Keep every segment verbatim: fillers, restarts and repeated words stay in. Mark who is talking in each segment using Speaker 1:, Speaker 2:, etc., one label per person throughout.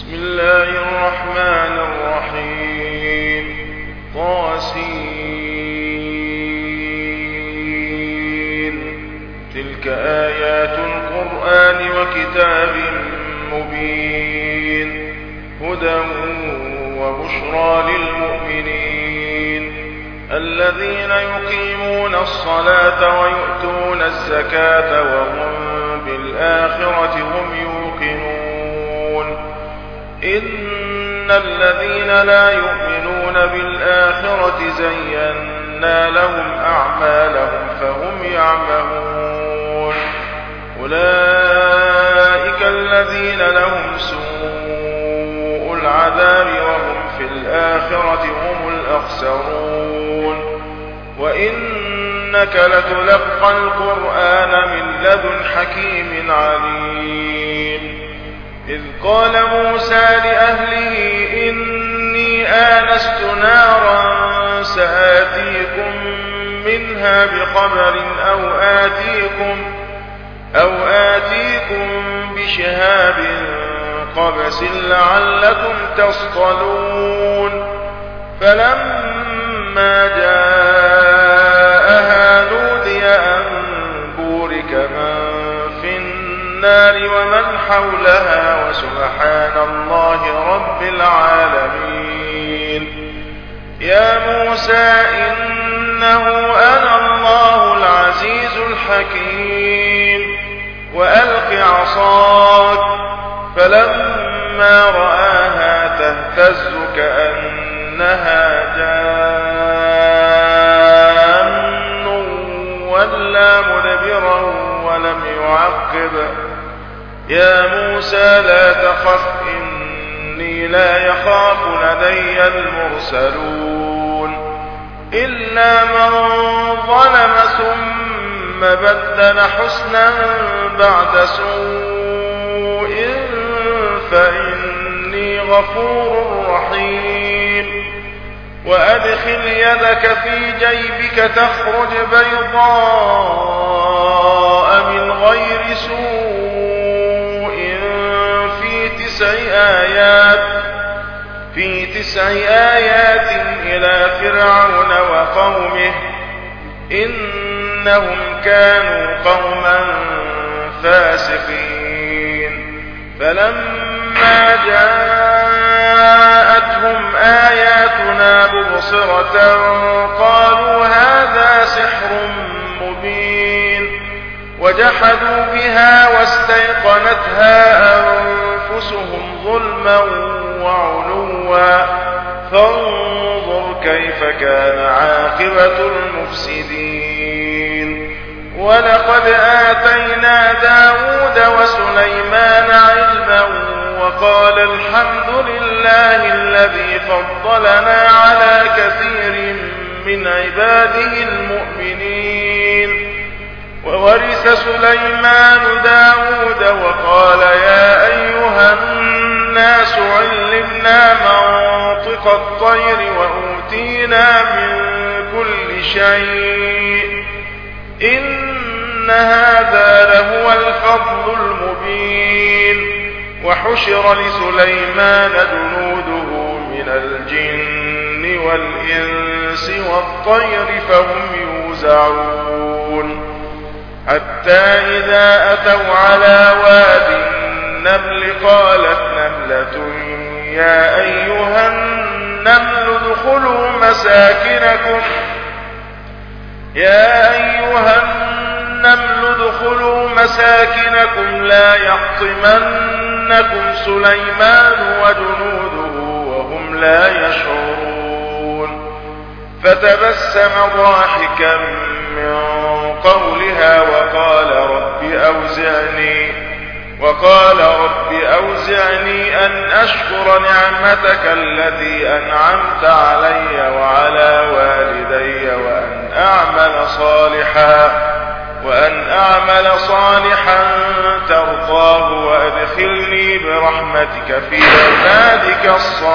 Speaker 1: بسم الله الرحمن الرحيم. طاسين. تلك آيات القرآن وكتاب مبين هدى وبشرى للمؤمنين الذين يقيمون الصلاة ويؤتون الزكاة وهم بالآخرة هم يوقنون. إن الذين لا يؤمنون بالآخرة زينا لهم أعمالهم فهم يعمهون. أولئك الذين لهم سوء العذاب وهم في الآخرة هم الأخسرون. وإنك لتلقى القرآن من لدن حكيم عليم. إذ قال موسى لأهله إني آنست نارا سآتيكم منها بخبر أو آتيكم, أو آتيكم بشهاب قبس لعلكم تصطلون. فلما جاءها نودي أن بورك من في النار ومن حولها وسبحان الله رب العالمين. يا موسى إنه أنا الله العزيز الحكيم. وألق عصاك. فلما رآها تهتز كأنها جان ولا مدبرا ولم يعقب. يا موسى لا تخف إني لا يخاف لدي المرسلون. إلا من ظلم ثم بدل حسنا بعد سوء فإني غفور رحيم. وأدخل يدك في جيبك تخرج بيضاء من غير سوء في تسع آيات في تسع آيات إلى فرعون وقومه إنهم كانوا قوما فاسقين. فلما جاءتهم آياتنا مبصرة قالوا هذا سحر مبين. وجحدوا بها واستيقنتها أنفسهم ظلما وعلوا فانظر كيف كان عاقبة المفسدين. ولقد آتينا داود وسليمان علما وقال الحمد لله الذي فضلنا على كثير من عباده المؤمنين. وورث سليمان داود وقال يا أيها الناس علمنا منطق الطير وأوتينا من كل شيء إن هذا لهو الفضل المبين. وحشر لسليمان جنوده من الجن والإنس والطير فهم يوزعون. حتى إذا أتوا على واد النمل قالت نملة يا أيها النمل ادخلوا مساكنكم يا أيها النمل ادخلوا مساكنكم لا يحطمنكم سليمان وجنوده وهم لا يشعرون. فتبسم ضاحكا من قولها وقال رب أوزعني وقال رب أوزعني أن أشكر نعمتك التي أنعمت علي وعلى والدي وأن أعمل صالحا وأن أعمل صالحا ترضاه وأدخلني برحمتك في عبادك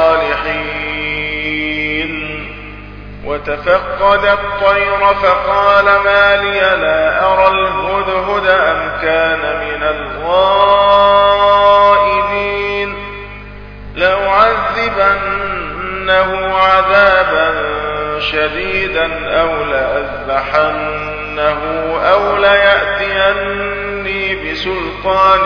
Speaker 1: الصالحين. وتفقد الطير فقال ما لي لا أرى الهدهد أم كان من الغائبين. لأعذبنه عذابا شديدا أو لأذبحنه أو ليأتيني بسلطان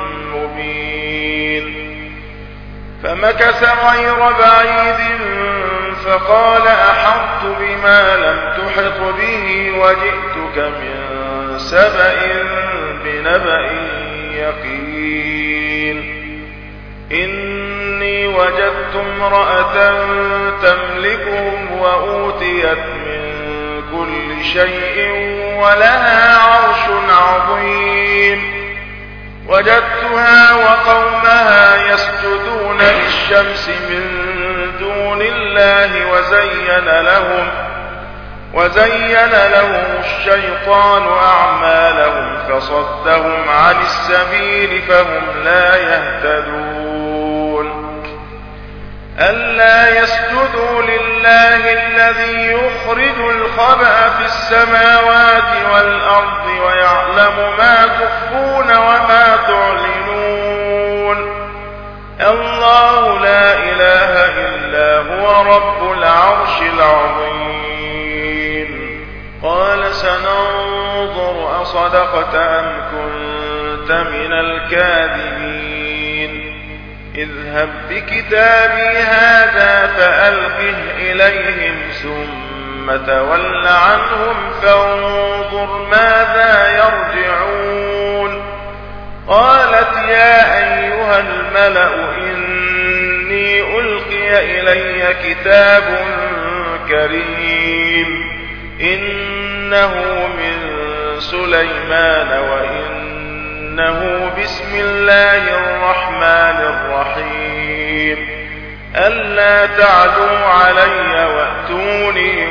Speaker 1: مبين. فمكث غير بعيد فقال أحطت بما لم تحط به وجئتك من سبأ بنبأ يقين. إني وجدت امرأة تملكهم وأوتيت من كل شيء ولها عرش عظيم. وجدتها وقومها يسجدون للشمس من دون الله وزين لهم وزين لهم الشيطان أعمالهم فصدهم عن السبيل فهم لا يهتدون. ألا يسجدوا لله الذي يخرج الخبأ في السماوات والأرض ويعلم ما تخفون وما تعلنون. الله لا إله إلا هو رب العرش العظيم. قال سننظر أصدقت أم كنت من الكاذبين. اذهب بكتابي هذا فألقه إليهم ثم تول عنهم فانظر ماذا يرجعون. قالت يا أيها الملأ إني ألقي إلي كتاب كريم إنه من سليمان وإنه بسم الله الرحمن الرحيم. ألا تعلوا علي وأتوني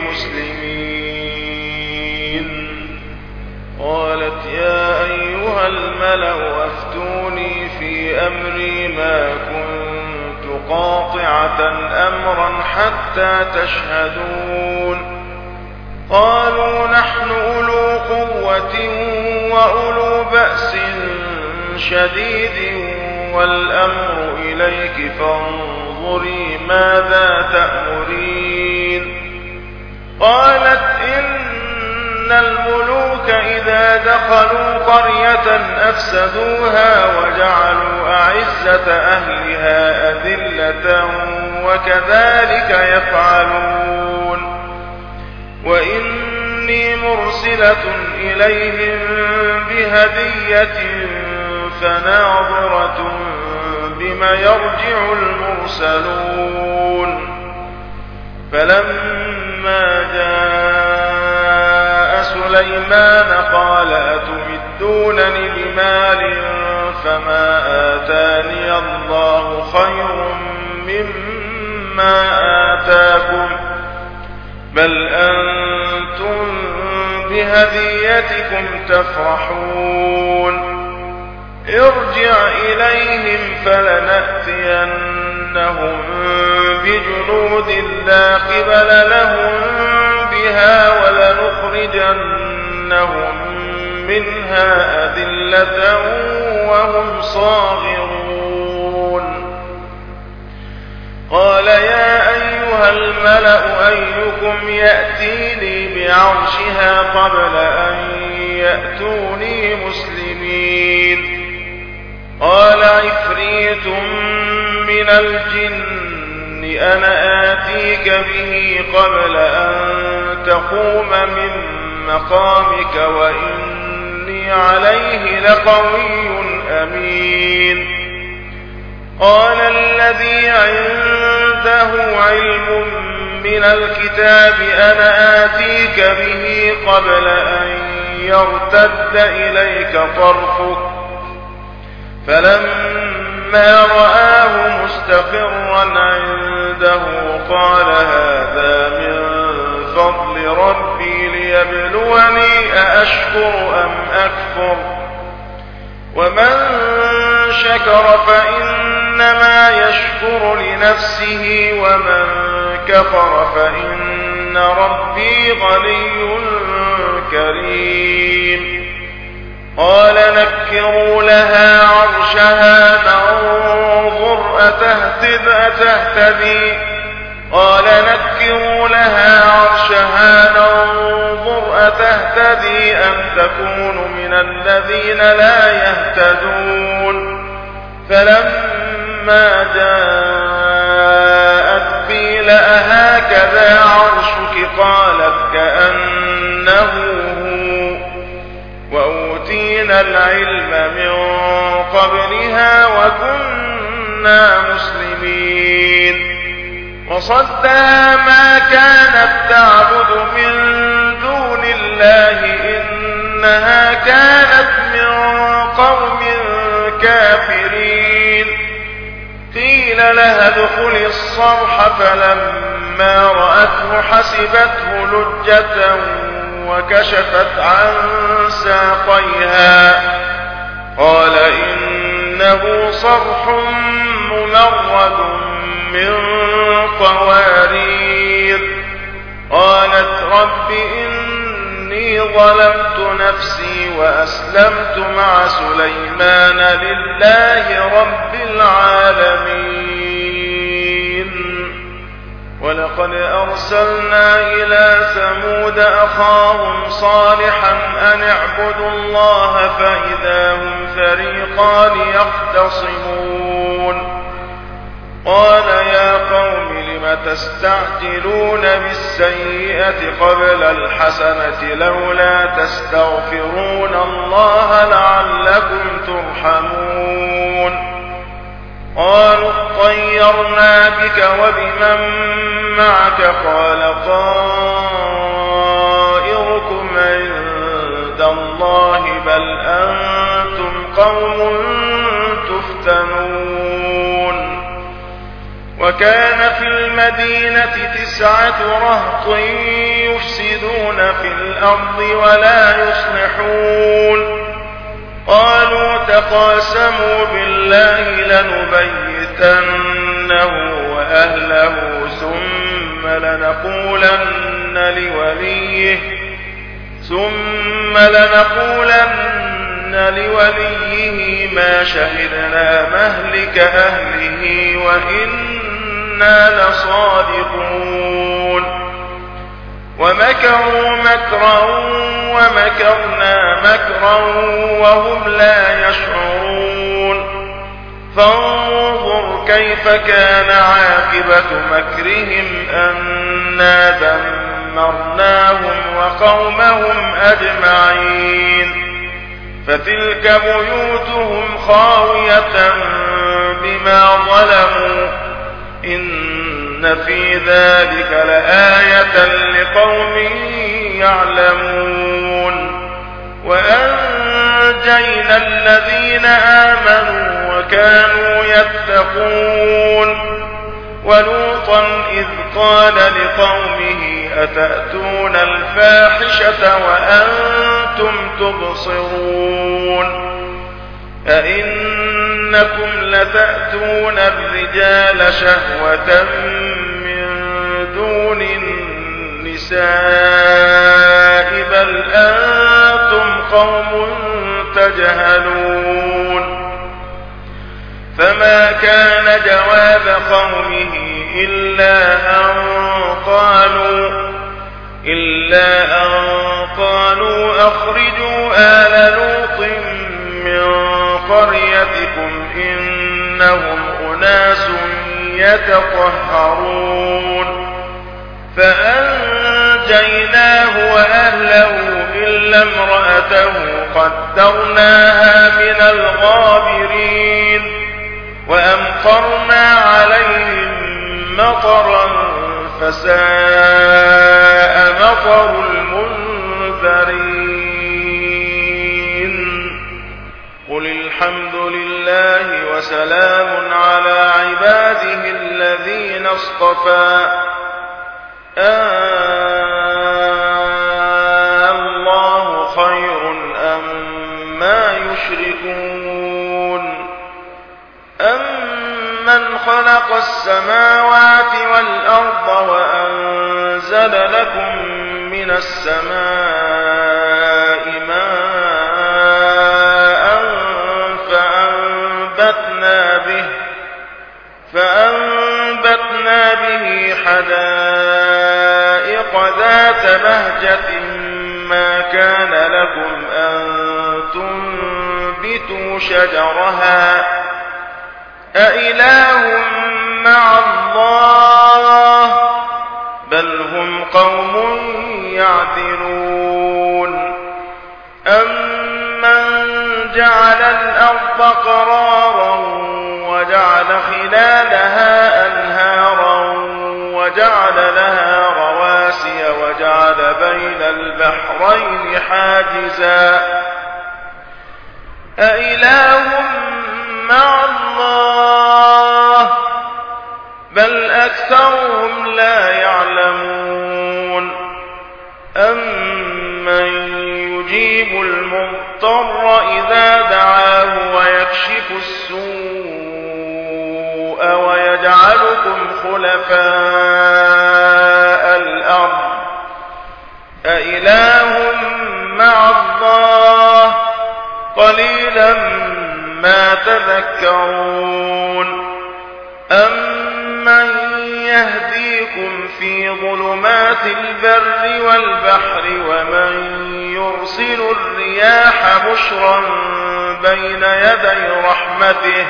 Speaker 1: مسلمين. قالت يا أيها الملأ أفتوني في أمري ما كنت قاطعة أمرا حتى تشهدون. قالوا نحن أولو قوة وأولو بأس شديد والأمر إليك فانظري ماذا تأمرين. قالت إن الملوك إذا دخلوا قرية أفسدوها وجعلوا أعزة أهلها أذلة وكذلك يفعلون. وإني مرسلة إليهم بهدية فناظرة بما يرجع المرسلون. فلما جاء سليمان قال أتمدونني بمال فما آتاني الله خير مما آتاكم بل أنتم بهديتكم تفرحون. ارجع إليهم فلنأتينهم بجنود لا قبل لهم بها ولنخرجنهم منها أذلة وهم صاغرون. قال يا أيها الملأ أيكم يأتيني بعرشها قبل أن يأتوني مسلمين. قال عفريت من الجن أنا آتيك به قبل أن تقوم من مقامك وإني عليه لقوي أمين. قال الذي عنده علم من الكتاب أنا آتيك به قبل أن يرتد إليك طرفك فلما رآه مستقرا عنده قال هذا من فضل ربي ليبلوني أأشكر أم أكفر ومن شكر فإنما يشكر لنفسه ومن كفر فإن ربي غني كريم. قال نكروا لها عرشها ننظر أتهتد أتهتدي قال نكروا لها عرشها ننظر أتهتدي أم تكون من الذين لا يهتدون فلما جاءت قيل أهكذا عرشك قالت كأنه هو وأوتينا العلم من قبلها وكنا مسلمين وصدها ما كانت تعبد من دون الله إنها كانت من قوم كافرين قيل لها ادخل الصرح فلما رأته حسبته لجة وكشفت عن ساقيها قال إنه صرح ممرد من قوارير قالت رب إني ظلمت نفسي وأسلمت مع سليمان لله رب العالمين ولقد أرسلنا إلى ثمود أخاهم صالحا أن اعبدوا الله فإذا هم فريقان يختصمون قال يا قوم لم تستعجلون بالسيئة قبل الحسنة لولا تستغفرون الله لعلكم ترحمون قالوا اطيرنا بك وبمن معك قال طائركم عند الله بل أنتم قوم تفتنون وكان في المدينة تسعة رهط يفسدون في الأرض ولا يصلحون قالوا تقاسموا بالله لنبيتنه وأهله ثم لنقولن لوليه ثم لنقولن لوليه ما شهدنا مهلك أهله وإنا لصادقون ومكروا مكرا ومكرنا مكرا وهم لا يشعرون فانظر كيف كان عاقبة مكرهم أنا دمرناهم وقومهم أجمعين فتلك بيوتهم خاوية بما ظلموا إن في ذلك لآية لقوم يعلمون وأنجينا الذين آمنوا وكانوا يتقون ولوطا إذ قال لقومه أتأتون الفاحشة وأنتم تبصرون أئنكم لتأتون الرجال شهوة من دون النساء بل أنتم قوم تجهلون فما كان جواب قومه إلا أن قالوا إلا أن قالوا أخرجوا آل لوط من قريتكم إنهم أناس يتطهرون فأنجيناه وأهله إلا امرأته قدرناها من الغابرين وأمطرنا عليهم مطرا فساء مطر المنذرين قل الحمد لله وسلام على عباده الذين اصطفى آه الله خير أما يشركون أمن خلق السماوات والأرض وأنزل لكم من السماء ماء فأنبتنا به وجعلنا به حدائق ذات بهجة ما كان لكم أن تنبتوا شجرها أإله مع الله بل هم قوم يعدلون أمن جعل الأرض قرارا وجعل خلالها أنهارا وجعل لها رواسي وجعل بين البحرين حاجزا أإله مع الله بل أكثرهم لا يعلمون أمن يجيب المضطر إذا دعاه ويكشف السوء ويجعلكم خلفاء الأرض أإله مع الله قليلا ما تذكرون أمن يهديكم في ظلمات البر والبحر ومن يرسل الرياح بشرا بين يدي رحمته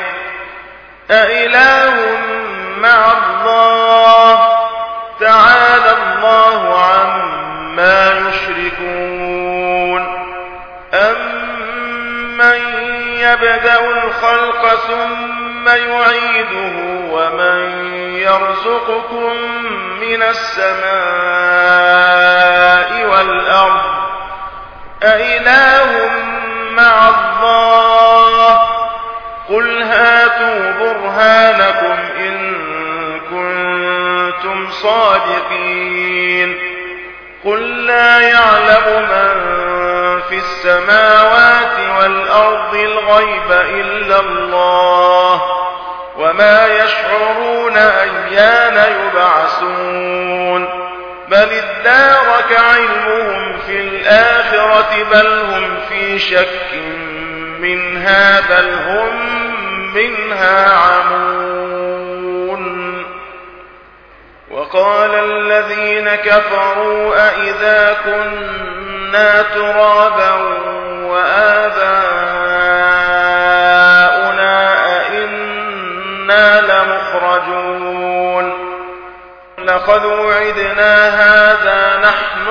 Speaker 1: أإله مع الله تعالى الله عما يشركون أمن يبدأ الخلق ثم يعيده ومن يرزقكم من السماء والأرض أإله مع الله قل هاتوا برهانكم إن كنتم صادقين قل لا يعلم من في السماوات والأرض الغيب إلا الله وما يشعرون أيان يبعثون بل ادارك علمهم في الآخرة بل هم في شك منها بل هم منها عمون وقال الذين كفروا أئذا كنا ترابا وآباؤنا أئنا لمخرجون لقد وعدنا هذا نحن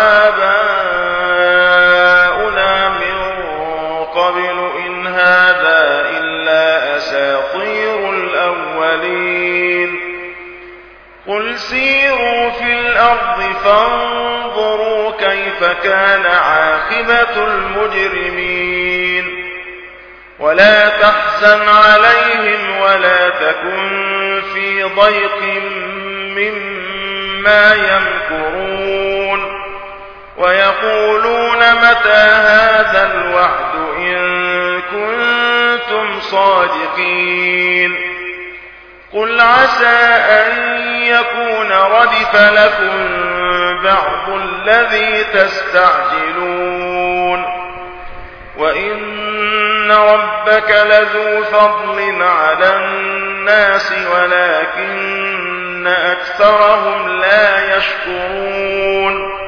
Speaker 1: وآباؤنا من قبل إن هذا إلا أساطير الأولين قل سيروا في الأرض فانظروا كيف كان عاقبة المجرمين ولا تحزن عليهم ولا تكن في ضيق مما يمكرون ويقولون متى هذا الوعد إن كنتم صادقين قل عسى أن يكون ردف لكم بعض الذي تستعجلون وإن ربك لذو فضل على الناس ولكن أكثرهم لا يشكرون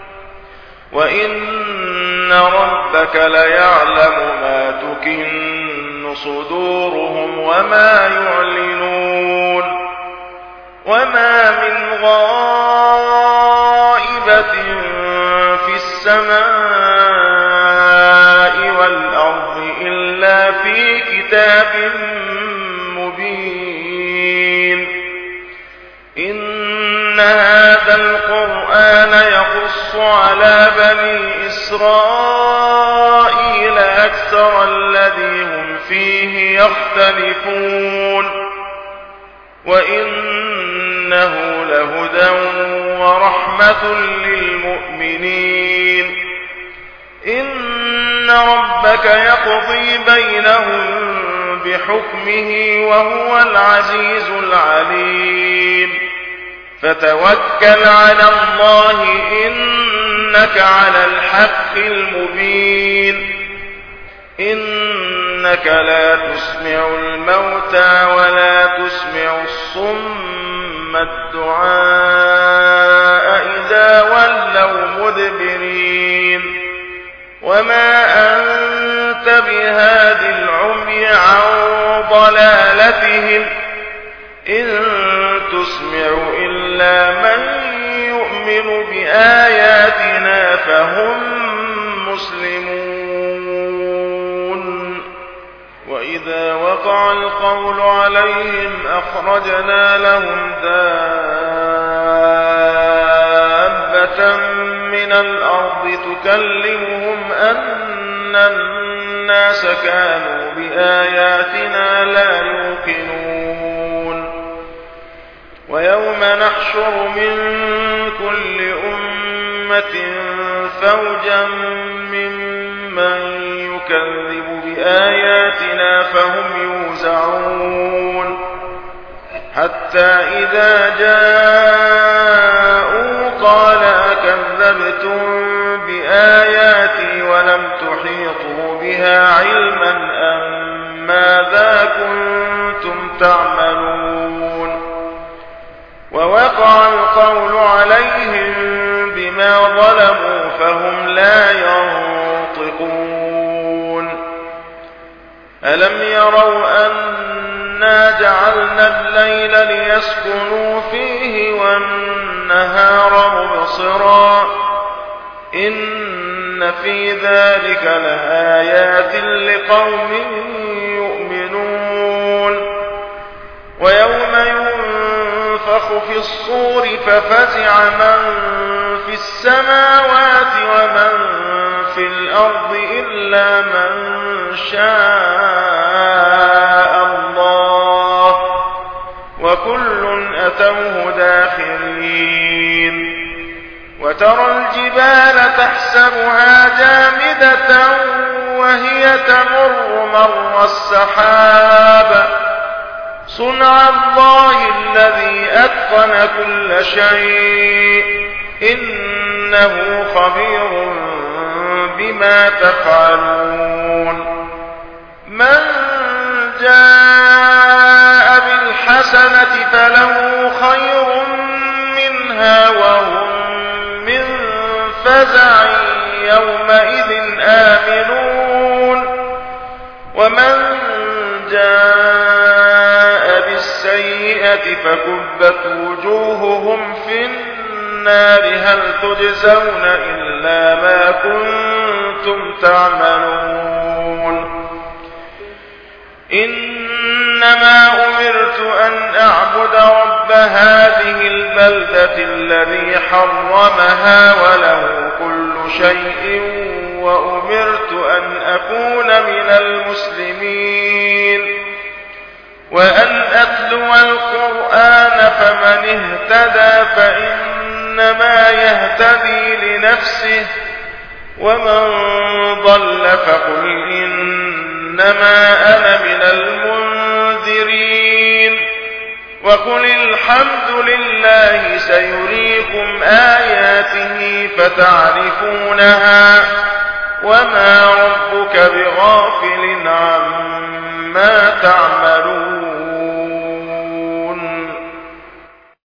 Speaker 1: وإن ربك ليعلم ما تكن صدورهم وما يعلنون وما من غائبة في السماء والأرض إلا في كتاب مبين إن هذا القرآن يقص على بني إسرائيل أكثر الذي هم فيه يختلفون وإنه لهدى ورحمة للمؤمنين إن ربك يقضي بينهم بحكمه وهو العزيز العليم فتوكل على الله إنك على الحق المبين إنك لا تسمع الموتى ولا تسمع الصم ثم الدعاء إذا ولوا مدبرين وما أنت بهاد العمي عن ضلالتهم إن تسمع إلا من يؤمن بآياتنا فهم مسلمون وإذا وقع القول عليهم أخرجنا لهم دابة من الأرض تكلمهم أن الناس كانوا بآياتنا لا يوقنون ويوم نحشر من كل أمة فوجا ممن يكذب بآياتنا فهم يوزعون حتى إذا جاءوا قال أكذبتم بآياتي ولم تحيطوا بها علما أم ماذا كنتم تعملون ووقع القول عليهم بما ظلموا فهم لا ينطقون ألم يروا أنا جعلنا الليل ليسكنوا فيه والنهار مبصرا إن في ذلك لآيات لقوم يؤمنون ويوم ينفخ في الصور ففزع من في السماوات ومن في الأرض إلا من شاء الله وكل أتوه داخرين وترى الجبال تحسبها جامدة وهي تمر مر السحاب صنع الله الذي أتقن كل شيء إنه خبير بما تفعلون من جاء بالحسنة فله خير منها وهم من فزع يومئذ آمنون ومن جاء بالسيئة فكبت وجوههم في النار هل تجزون إلا ما كنتم تعملون إنما أمرت أن أعبد رب هذه البلدة الذي حرمها وله كل شيء وأمرت أن أكون من المسلمين وأن أتلو القرآن فمن اهتدى فإنما يهتدي لنفسه ومن ضل فقل إنما أنا من المنذرين وقل الحمد لله سيريكم آياته فتعرفونها وما ربك بغافل عما تعملون